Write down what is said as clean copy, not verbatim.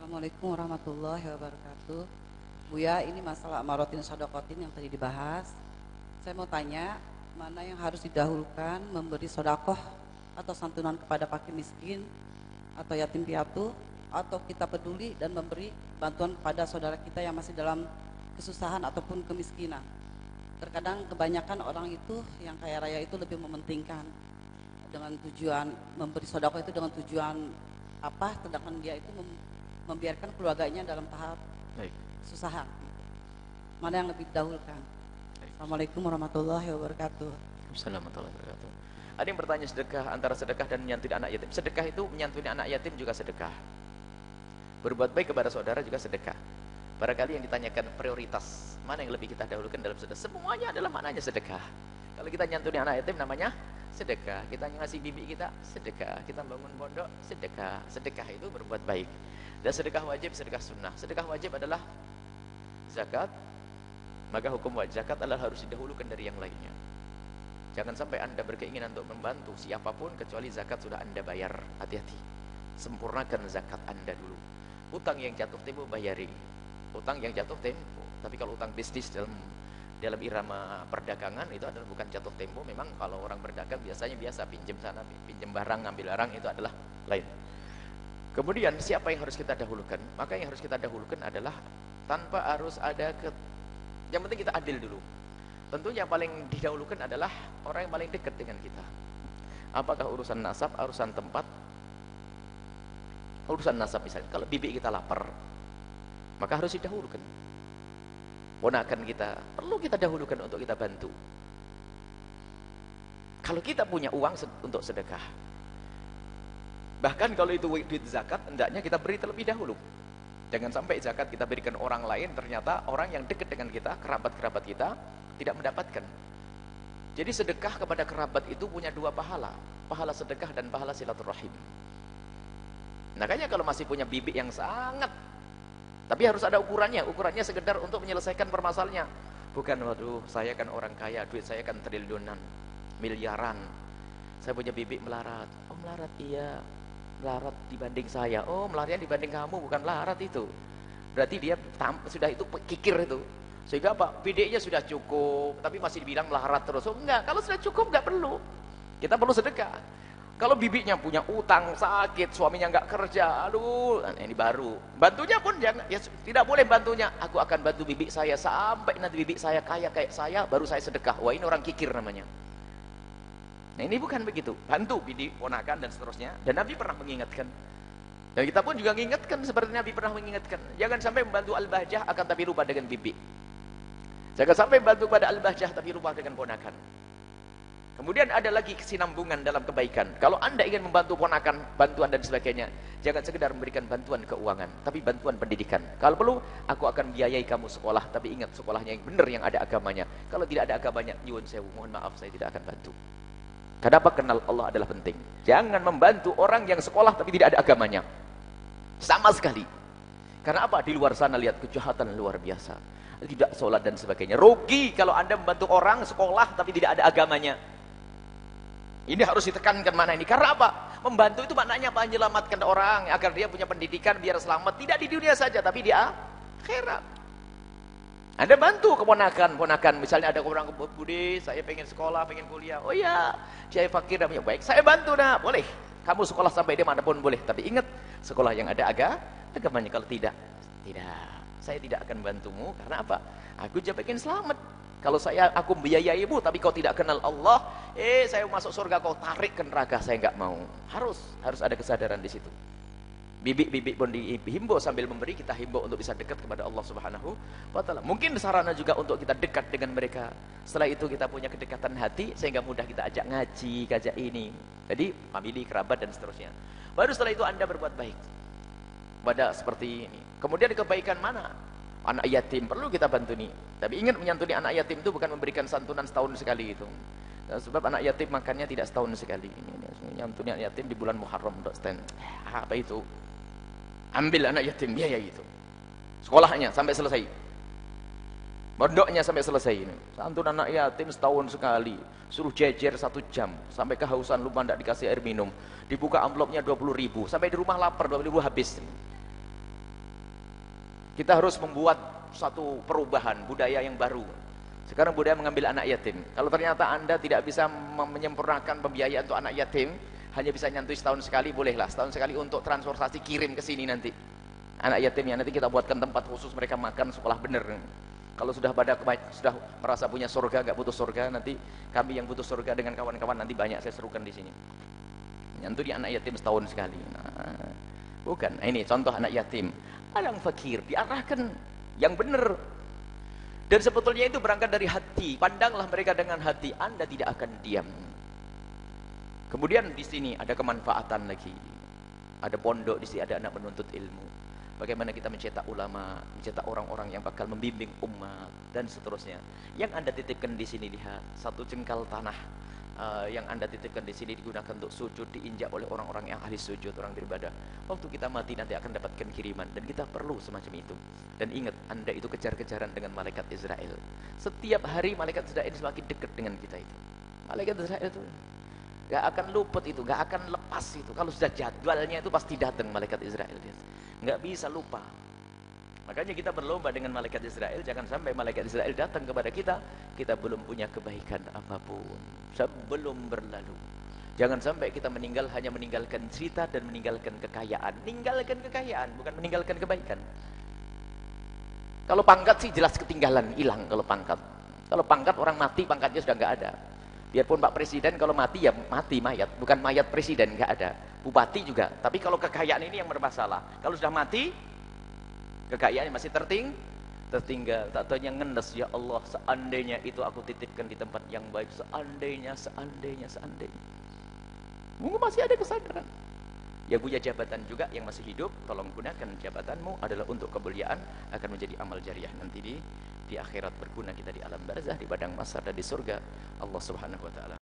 Assalamualaikum warahmatullahi wabarakatuh. Buya, ini masalah amarotin sodakotin yang tadi dibahas. Saya mau tanya, mana yang harus didahulukan, memberi sodakoh atau santunan kepada fakir miskin atau yatim piatu, atau kita peduli dan memberi bantuan kepada saudara kita yang masih dalam kesusahan ataupun kemiskinan. Terkadang kebanyakan orang itu yang kaya raya itu lebih mementingkan dengan tujuan memberi sodakoh itu dengan tujuan apa, sedangkan dia itu membiarkan keluarganya dalam tahap Baik. kesusahan. Mana yang lebih didahulukan? Baik. Assalamualaikum warahmatullahi wabarakatuh. Assalamualaikum warahmatullahi wabarakatuh. Ada yang bertanya sedekah antara sedekah dan menyantuni anak yatim. Sedekah itu menyantuni anak yatim juga sedekah. Berbuat baik kepada saudara juga sedekah. Barangkali yang ditanyakan prioritas, mana yang lebih kita dahulukan dalam sedekah? Semuanya adalah maknanya sedekah. Kalau kita nyantuni anak yatim namanya sedekah. Kita ngasih bibi kita sedekah. Kita bangun pondok sedekah. Sedekah itu berbuat baik. Dan sedekah wajib, sedekah sunnah. Sedekah wajib adalah zakat. Maka hukum wajib zakat adalah harus didahulukan dari yang lainnya. Jangan sampai Anda berkeinginan untuk membantu siapapun kecuali zakat sudah Anda bayar. Hati-hati. Sempurnakan zakat Anda dulu. Utang yang jatuh tempo bayari. Utang yang jatuh tempo. Tapi kalau utang bisnis dalam irama perdagangan itu adalah bukan jatuh tempo. Memang kalau orang berdagang biasanya biasa pinjam sana, pinjam barang, ngambil barang, itu adalah lain. Kemudian siapa yang harus kita dahulukan? Maka yang harus kita dahulukan adalah tanpa harus ada yang penting kita adil dulu. Tentunya yang paling didahulukan adalah orang yang paling dekat dengan kita. Apakah urusan nasab, urusan tempat? Urusan nasab misalnya, kalau bibi kita lapar, maka harus didahulukan. Ponakan kita, perlu kita dahulukan untuk kita bantu. Kalau kita punya uang untuk sedekah, bahkan kalau itu duit zakat, hendaknya kita beri terlebih dahulu. Jangan sampai zakat kita berikan orang lain, ternyata orang yang dekat dengan kita, kerabat-kerabat kita, tidak mendapatkan. Jadi sedekah kepada kerabat itu punya dua pahala. Pahala sedekah dan pahala silaturahim. Makanya kalau masih punya bibi yang sangat, tapi harus ada ukurannya. Ukurannya sekedar untuk menyelesaikan permasalahannya. Bukan, waduh, saya kan orang kaya, duit saya kan triliunan, miliaran. Saya punya bibi melarat. Oh melarat, iya. Melarat dibanding saya. Oh melaratnya dibanding kamu, bukan melarat itu. Berarti dia sudah itu kikir itu. Sehingga apa? Bidiknya sudah cukup, tapi masih dibilang melarat terus. Oh enggak, kalau sudah cukup enggak perlu. Kita perlu sedekah. Kalau bibinya punya utang, sakit, suaminya enggak kerja, aduh, nah ini baru. Bantunya pun jangan, ya tidak boleh bantunya. Aku akan bantu bibi saya sampai nanti bibi saya kaya kayak saya, baru saya sedekah. Wah ini orang kikir namanya. Nah ini bukan begitu. Bantu bibi, ponakan dan seterusnya. Dan Nabi pernah mengingatkan. Dan kita pun juga mengingatkan seperti Nabi pernah mengingatkan. Jangan sampai membantu al-bahjah akan tapi lupa dengan bibi. Jangan sampai bantu pada al-bahjah tapi lupa dengan ponakan. Kemudian ada lagi kesinambungan dalam kebaikan. Kalau Anda ingin membantu ponakan, bantuan dan sebagainya, jangan sekedar memberikan bantuan keuangan, tapi bantuan pendidikan. Kalau perlu, aku akan biayai kamu sekolah, tapi ingat sekolahnya yang benar, yang ada agamanya. Kalau tidak ada agamanya, nyuwun sewu, mohon maaf, saya tidak akan bantu. Kenapa? Kenal Allah adalah penting. Jangan membantu orang yang sekolah tapi tidak ada agamanya. Sama sekali. Karena apa? Di luar sana lihat kejahatan luar biasa. Tidak sholat dan sebagainya. Rugi kalau Anda membantu orang sekolah tapi tidak ada agamanya. Ini harus ditekankan mana ini. Karena apa? Membantu itu maknanya apa? Menyelamatkan orang agar dia punya pendidikan biar selamat. Tidak di dunia saja tapi di akhirat. Anda bantu keponakan. Misalnya ada orang budi, saya pengen sekolah, pengen kuliah. Oh iya, saya fakir dan baik. Saya bantu dah, boleh. Kamu sekolah sampai di manapun boleh. Tapi ingat, sekolah yang ada agamanya. Kalau tidak. Saya tidak akan bantumu. Karena apa? Aku juga pengen selamat. Kalau aku membiayaimu tapi kau tidak kenal Allah, saya masuk surga kau tarik ke neraka, saya enggak mau. Harus ada kesadaran di situ. Bibi pun dihimbau sambil memberi, kita himbau untuk bisa dekat kepada Allah Subhanahu wa taala. Mungkin sarana juga untuk kita dekat dengan mereka. Setelah itu kita punya kedekatan hati sehingga mudah kita ajak ngaji, ajak ini. Jadi famili, kerabat dan seterusnya. Baru setelah itu Anda berbuat baik. Pada seperti ini. Kemudian kebaikan mana? Anak yatim perlu kita bantu nih. Tapi ingat, menyantuni anak yatim itu bukan memberikan santunan setahun sekali itu. Sebab anak yatim makannya tidak setahun sekali. Menyantuni anak yatim di bulan Muharram. Apa itu? Ambil anak yatim biaya itu. Sekolahnya sampai selesai. Pondoknya sampai selesai ini. Santunan anak yatim setahun sekali. Suruh jejer 1 jam. Sampai kehausan lupa tidak dikasih air minum. Dibuka amplopnya 20.000. Sampai di rumah lapar 20.000 habis. Kita harus membuat satu perubahan, budaya yang baru. Sekarang budaya mengambil anak yatim. Kalau ternyata Anda tidak bisa menyempurnakan pembiayaan untuk anak yatim, hanya bisa nyantui setahun sekali, bolehlah setahun sekali untuk transportasi kirim ke sini nanti. Anak yatimnya nanti kita buatkan tempat khusus mereka makan sekolah bener. Kalau sudah sudah merasa punya surga, nggak butuh surga, nanti kami yang butuh surga dengan kawan-kawan nanti banyak saya serukan di sini. Nyantui anak yatim setahun sekali. Nah, bukan. Nah, ini contoh anak yatim. Orang fakir diarahkan yang benar. Dan sebetulnya itu berangkat dari hati. Pandanglah mereka dengan hati, Anda tidak akan diam. Kemudian di sini ada kemanfaatan lagi. Ada pondok di sini, ada anak menuntut ilmu. Bagaimana kita mencetak ulama, mencetak orang-orang yang bakal membimbing umat dan seterusnya. Yang Anda titipkan di sini, lihat satu jengkal tanah yang Anda titipkan di sini digunakan untuk sujud, diinjak oleh orang-orang yang ahli sujud, orang beribadah. Waktu kita mati nanti akan dapatkan kiriman, dan kita perlu semacam itu. Dan ingat, Anda itu kejar-kejaran dengan malaikat Israel. Setiap hari malaikat Israel semakin dekat dengan kita itu. Malaikat Israel itu gak akan luput itu, gak akan lepas itu. Kalau sudah jadwalnya itu pasti datang malaikat Israel. Gak bisa lupa. Makanya kita berlomba dengan malaikat Israel. Jangan sampai malaikat Israel datang kepada kita, kita belum punya kebaikan apapun sebelum berlalu. Jangan sampai kita hanya meninggalkan cerita dan meninggalkan kekayaan. Meninggalkan kekayaan, bukan meninggalkan kebaikan. Kalau pangkat sih jelas ketinggalan, hilang kalau pangkat. Kalau pangkat orang mati, pangkatnya sudah nggak ada. Biarpun Pak Presiden kalau mati ya mati mayat, bukan mayat presiden, nggak ada. Bupati juga. Tapi kalau kekayaan ini yang bermasalah. Kalau sudah mati, kekayaan masih tertinggal. Tak tahu yang ngendes, ya Allah, seandainya itu aku titipkan di tempat yang baik, seandainya. Mungkin masih ada kesadaran. Yang punya jabatan juga yang masih hidup, tolong gunakan jabatanmu adalah untuk kemuliaan, akan menjadi amal jariah nanti di akhirat, berguna kita di alam barzah, di padang mahsyar dan di surga Allah Subhanahu wa taala.